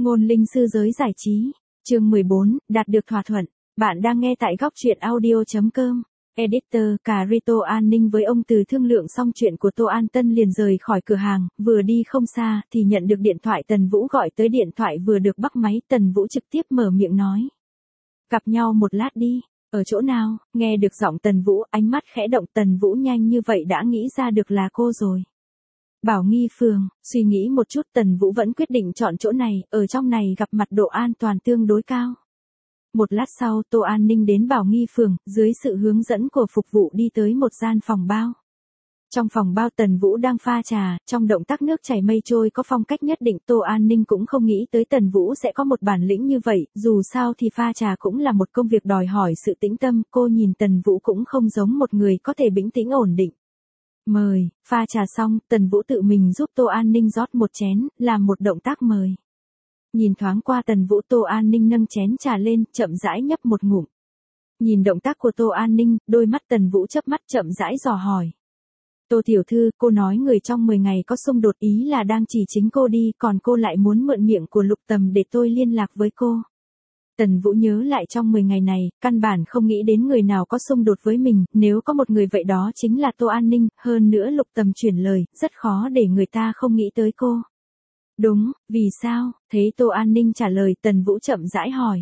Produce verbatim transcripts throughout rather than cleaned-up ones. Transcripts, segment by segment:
Ngôn linh sư giới giải trí. Chương mười bốn, đạt được thỏa thuận. Bạn đang nghe tại góc truyện audio.com. Editor, Carito An Ninh với ông Từ thương lượng xong chuyện của Tô An Tân liền rời khỏi cửa hàng, vừa đi không xa thì nhận được điện thoại Tần Vũ gọi tới. Điện thoại vừa được bắt máy, Tần Vũ trực tiếp mở miệng nói. Gặp nhau một lát đi, ở chỗ nào? Nghe được giọng Tần Vũ, ánh mắt khẽ động. Tần Vũ nhanh như vậy đã nghĩ ra được là cô rồi. Bảo Nghi Phường. Suy nghĩ một chút, Tần Vũ vẫn quyết định chọn chỗ này, ở trong này gặp mặt độ an toàn tương đối cao. Một lát sau, Tô An Ninh đến Bảo Nghi Phường, dưới sự hướng dẫn của phục vụ đi tới một gian phòng bao. Trong phòng bao Tần Vũ đang pha trà, trong động tác nước chảy mây trôi có phong cách nhất định. Tô An Ninh cũng không nghĩ tới Tần Vũ sẽ có một bản lĩnh như vậy, dù sao thì pha trà cũng là một công việc đòi hỏi sự tĩnh tâm. Cô nhìn Tần Vũ cũng không giống một người có thể bình tĩnh ổn định. Mời. Pha trà xong, Tần Vũ tự mình giúp Tô An Ninh rót một chén, làm một động tác mời. Nhìn thoáng qua Tần Vũ, Tô An Ninh nâng chén trà lên, chậm rãi nhấp một ngụm. Nhìn động tác của Tô An Ninh, đôi mắt Tần Vũ chớp mắt chậm rãi dò hỏi. Tô tiểu thư, cô nói người trong mười ngày có xung đột, ý là đang chỉ chính cô đi, còn cô lại muốn mượn miệng của Lục Tầm để tôi liên lạc với cô. Tần Vũ nhớ lại trong mười ngày này, căn bản không nghĩ đến người nào có xung đột với mình, nếu có một người vậy đó chính là Tô An Ninh, hơn nữa Lục Tầm chuyển lời, rất khó để người ta không nghĩ tới cô. Đúng, vì sao? Thấy Tô An Ninh trả lời, Tần Vũ chậm rãi hỏi.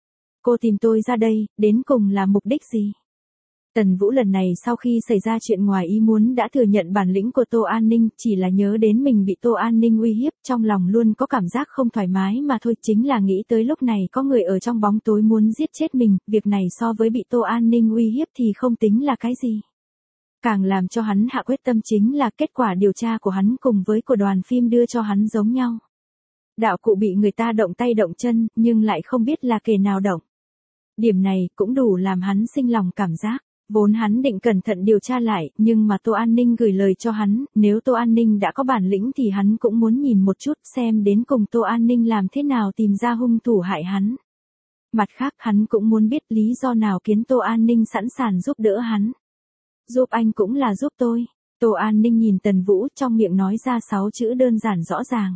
Cô tìm tôi ra đây, đến cùng là mục đích gì? Tần Vũ lần này sau khi xảy ra chuyện ngoài ý muốn đã thừa nhận bản lĩnh của Tô An Ninh, chỉ là nhớ đến mình bị Tô An Ninh uy hiếp, trong lòng luôn có cảm giác không thoải mái mà thôi. Chính là nghĩ tới lúc này có người ở trong bóng tối muốn giết chết mình, việc này so với bị Tô An Ninh uy hiếp thì không tính là cái gì. Càng làm cho hắn hạ quyết tâm chính là kết quả điều tra của hắn cùng với của đoàn phim đưa cho hắn giống nhau. Đạo cụ bị người ta động tay động chân, nhưng lại không biết là kẻ nào động. Điểm này cũng đủ làm hắn sinh lòng cảm giác. Vốn hắn định cẩn thận điều tra lại, nhưng mà Tô An Ninh gửi lời cho hắn, nếu Tô An Ninh đã có bản lĩnh thì hắn cũng muốn nhìn một chút xem đến cùng Tô An Ninh làm thế nào tìm ra hung thủ hại hắn. Mặt khác hắn cũng muốn biết lý do nào khiến Tô An Ninh sẵn sàng giúp đỡ hắn. Giúp anh cũng là giúp tôi. Tô An Ninh nhìn Tần Vũ, trong miệng nói ra sáu chữ đơn giản rõ ràng.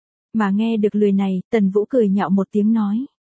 Mà nghe được lời này, Tần Vũ cười nhạo một tiếng nói.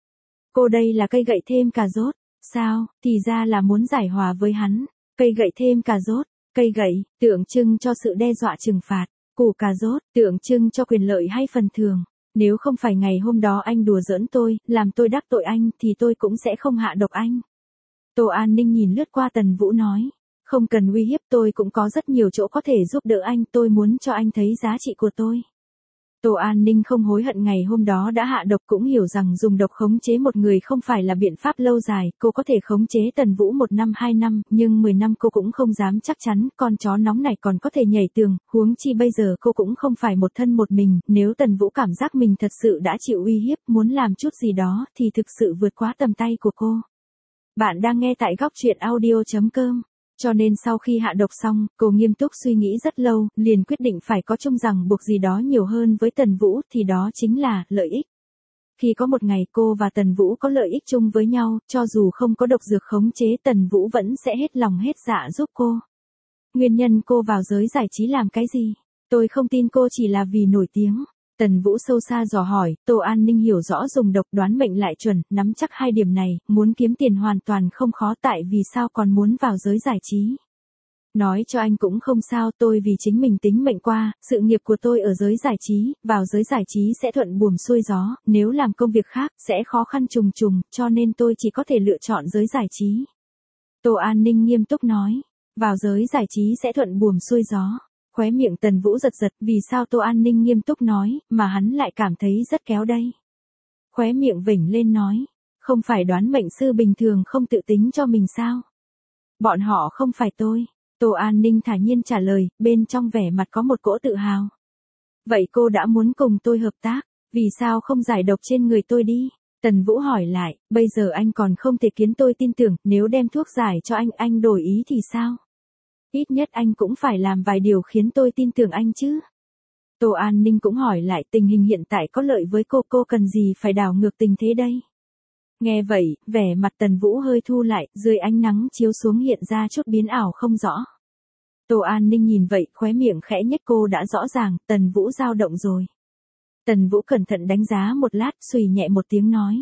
Cô đây là cây gậy thêm cà rốt. Sao, thì ra là muốn giải hòa với hắn. Cây gậy thêm cà rốt. Cây gậy, tượng trưng cho sự đe dọa trừng phạt. Củ cà rốt, tượng trưng cho quyền lợi hay phần thưởng. Nếu không phải ngày hôm đó anh đùa giỡn tôi, làm tôi đắc tội anh, thì tôi cũng sẽ không hạ độc anh. Tô An Ninh nhìn lướt qua Tần Vũ nói. Không cần uy hiếp, tôi cũng có rất nhiều chỗ có thể giúp đỡ anh, tôi muốn cho anh thấy giá trị của tôi. Tô An Ninh không hối hận ngày hôm đó đã hạ độc, cũng hiểu rằng dùng độc khống chế một người không phải là biện pháp lâu dài, cô có thể khống chế Tần Vũ một năm hai năm, nhưng mười năm cô cũng không dám chắc chắn, con chó nóng này còn có thể nhảy tường, huống chi bây giờ cô cũng không phải một thân một mình, nếu Tần Vũ cảm giác mình thật sự đã chịu uy hiếp, muốn làm chút gì đó thì thực sự vượt quá tầm tay của cô. Bạn đang nghe tại góc truyện audio.com. Cho nên sau khi hạ độc xong, cô nghiêm túc suy nghĩ rất lâu, liền quyết định phải có chung rằng buộc gì đó nhiều hơn với Tần Vũ, thì đó chính là lợi ích. Khi có một ngày cô và Tần Vũ có lợi ích chung với nhau, cho dù không có độc dược khống chế, Tần Vũ vẫn sẽ hết lòng hết dạ giúp cô. Nguyên nhân cô vào giới giải trí làm cái gì? Tôi không tin cô chỉ là vì nổi tiếng. Tần Vũ sâu xa dò hỏi. Tô An Ninh hiểu rõ dùng độc đoán mệnh lại chuẩn, nắm chắc hai điểm này, muốn kiếm tiền hoàn toàn không khó, tại vì sao còn muốn vào giới giải trí. Nói cho anh cũng không sao, tôi vì chính mình tính mệnh qua, sự nghiệp của tôi ở giới giải trí, vào giới giải trí sẽ thuận buồm xuôi gió, nếu làm công việc khác, sẽ khó khăn trùng trùng, cho nên tôi chỉ có thể lựa chọn giới giải trí. Tô An Ninh nghiêm túc nói, vào giới giải trí sẽ thuận buồm xuôi gió. Khóe miệng Tần Vũ giật giật, vì sao Tô An Ninh nghiêm túc nói, mà hắn lại cảm thấy rất kéo đây. Khóe miệng vểnh lên nói, không phải đoán mệnh sư bình thường không tự tính cho mình sao? Bọn họ không phải tôi. Tô An Ninh thản nhiên trả lời, bên trong vẻ mặt có một cỗ tự hào. Vậy cô đã muốn cùng tôi hợp tác, vì sao không giải độc trên người tôi đi? Tần Vũ hỏi lại, bây giờ anh còn không thể khiến tôi tin tưởng, nếu đem thuốc giải cho anh, anh đổi ý thì sao? Ít nhất anh cũng phải làm vài điều khiến tôi tin tưởng anh chứ. Tô An Ninh cũng hỏi lại, tình hình hiện tại có lợi với cô, cô cần gì phải đảo ngược tình thế đây? Nghe vậy, vẻ mặt Tần Vũ hơi thu lại, dưới ánh nắng chiếu xuống hiện ra chút biến ảo không rõ. Tô An Ninh nhìn vậy, khóe miệng khẽ nhếch, cô đã rõ ràng, Tần Vũ dao động rồi. Tần Vũ cẩn thận đánh giá một lát, xùy nhẹ một tiếng nói.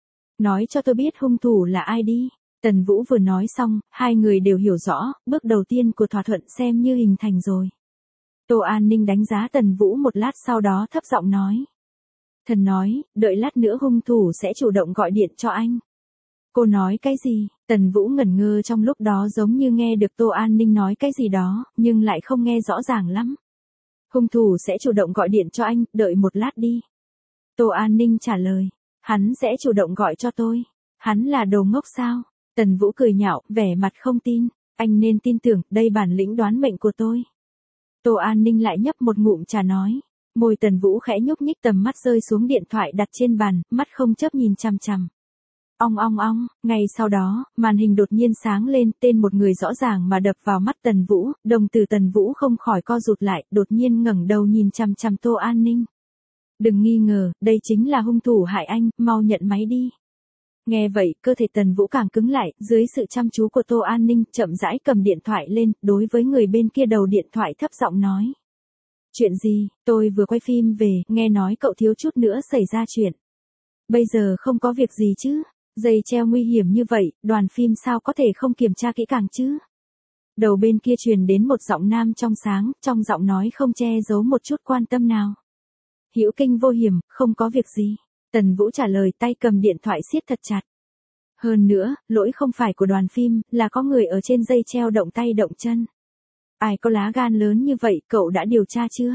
Nói cho tôi biết hung thủ là ai đi. Tần Vũ vừa nói xong, hai người đều hiểu rõ, bước đầu tiên của thỏa thuận xem như hình thành rồi. Tô An Ninh đánh giá Tần Vũ một lát sau đó thấp giọng nói. Thần nói, đợi lát nữa hung thủ sẽ chủ động gọi điện cho anh. Cô nói cái gì? Tần Vũ ngẩn ngơ trong lúc đó giống như nghe được Tô An Ninh nói cái gì đó, nhưng lại không nghe rõ ràng lắm. Hung thủ sẽ chủ động gọi điện cho anh, đợi một lát đi. Tô An Ninh trả lời. Hắn sẽ chủ động gọi cho tôi. Hắn là đồ ngốc sao? Tần Vũ cười nhạo, vẻ mặt không tin. Anh nên tin tưởng, đây bản lĩnh đoán mệnh của tôi. Tô An Ninh lại nhấp một ngụm trà nói. Môi Tần Vũ khẽ nhúc nhích, tầm mắt rơi xuống điện thoại đặt trên bàn, mắt không chớp nhìn chằm chằm. Ong ong ong, ngay sau đó, màn hình đột nhiên sáng lên, tên một người rõ ràng mà đập vào mắt Tần Vũ, đồng tử Tần Vũ không khỏi co rụt lại, đột nhiên ngẩng đầu nhìn chằm chằm Tô An Ninh. Đừng nghi ngờ, đây chính là hung thủ hại anh, mau nhận máy đi. Nghe vậy, cơ thể Tần Vũ càng cứng lại, dưới sự chăm chú của Tô An Ninh, chậm rãi cầm điện thoại lên, đối với người bên kia đầu điện thoại thấp giọng nói. Chuyện gì, tôi vừa quay phim về, nghe nói cậu thiếu chút nữa xảy ra chuyện. Bây giờ không có việc gì chứ? Dây treo nguy hiểm như vậy, đoàn phim sao có thể không kiểm tra kỹ càng chứ? Đầu bên kia truyền đến một giọng nam trong sáng, trong giọng nói không che giấu một chút quan tâm nào. Hữu kinh vô hiểm, không có việc gì. Tần Vũ trả lời, tay cầm điện thoại siết thật chặt. Hơn nữa, lỗi không phải của đoàn phim, là có người ở trên dây treo động tay động chân. Ai có lá gan lớn như vậy, cậu đã điều tra chưa?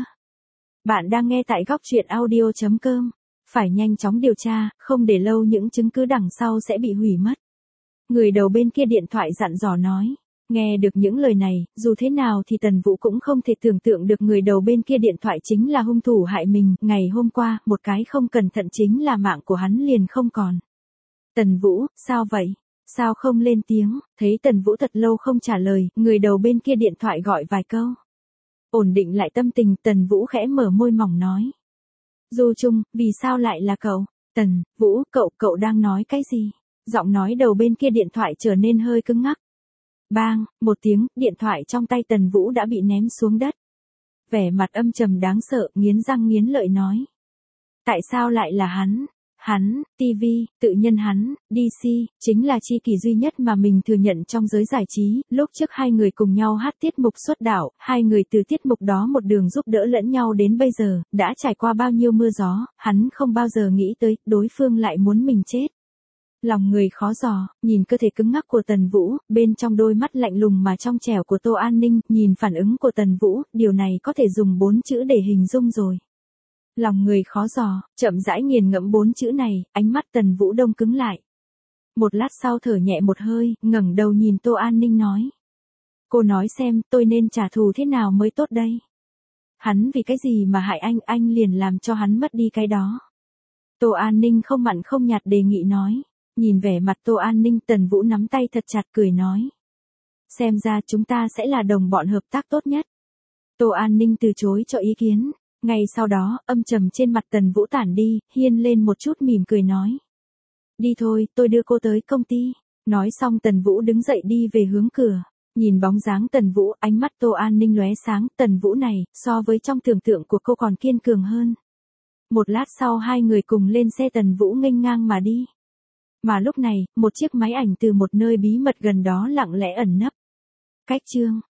Bạn đang nghe tại góc truyện audio chấm com. Phải nhanh chóng điều tra, không để lâu những chứng cứ đằng sau sẽ bị hủy mất. Người đầu bên kia điện thoại dặn dò nói. Nghe được những lời này, dù thế nào thì Tần Vũ cũng không thể tưởng tượng được người đầu bên kia điện thoại chính là hung thủ hại mình. Ngày hôm qua, một cái không cẩn thận chính là mạng của hắn liền không còn. Tần Vũ, sao vậy? Sao không lên tiếng? Thấy Tần Vũ thật lâu không trả lời, người đầu bên kia điện thoại gọi vài câu. Ổn định lại tâm tình, Tần Vũ khẽ mở môi mỏng nói. Du Trung, vì sao lại là cậu? Tần Vũ, cậu, cậu đang nói cái gì? Giọng nói đầu bên kia điện thoại trở nên hơi cứng ngắc. Bang, một tiếng, điện thoại trong tay Tần Vũ đã bị ném xuống đất. Vẻ mặt âm trầm đáng sợ, nghiến răng nghiến lợi nói. Tại sao lại là hắn? Hắn, ti vi, tự nhân hắn, đê xê, chính là tri kỷ duy nhất mà mình thừa nhận trong giới giải trí. Lúc trước hai người cùng nhau hát tiết mục xuất đạo, hai người từ tiết mục đó một đường giúp đỡ lẫn nhau đến bây giờ, đã trải qua bao nhiêu mưa gió, hắn không bao giờ nghĩ tới, đối phương lại muốn mình chết. Lòng người khó dò, nhìn cơ thể cứng ngắc của Tần Vũ, bên trong đôi mắt lạnh lùng mà trong trẻo của Tô An Ninh, nhìn phản ứng của Tần Vũ, điều này có thể dùng bốn chữ để hình dung rồi. Lòng người khó dò, chậm rãi nghiền ngẫm bốn chữ này, ánh mắt Tần Vũ đông cứng lại. Một lát sau thở nhẹ một hơi, ngẩng đầu nhìn Tô An Ninh nói. Cô nói xem, tôi nên trả thù thế nào mới tốt đây? Hắn vì cái gì mà hại anh, anh liền làm cho hắn mất đi cái đó. Tô An Ninh không mặn không nhạt đề nghị nói. Nhìn vẻ mặt Tô An Ninh, Tần Vũ nắm tay thật chặt cười nói. Xem ra chúng ta sẽ là đồng bọn hợp tác tốt nhất. Tô An Ninh từ chối cho ý kiến. Ngay sau đó, âm trầm trên mặt Tần Vũ tản đi, hiên lên một chút mỉm cười nói. Đi thôi, tôi đưa cô tới công ty. Nói xong Tần Vũ đứng dậy đi về hướng cửa. Nhìn bóng dáng Tần Vũ, ánh mắt Tô An Ninh lóe sáng, Tần Vũ này, so với trong tưởng tượng của cô còn kiên cường hơn. Một lát sau hai người cùng lên xe Tần Vũ nghênh ngang mà đi. Mà lúc này, một chiếc máy ảnh từ một nơi bí mật gần đó lặng lẽ ẩn nấp. Cách chương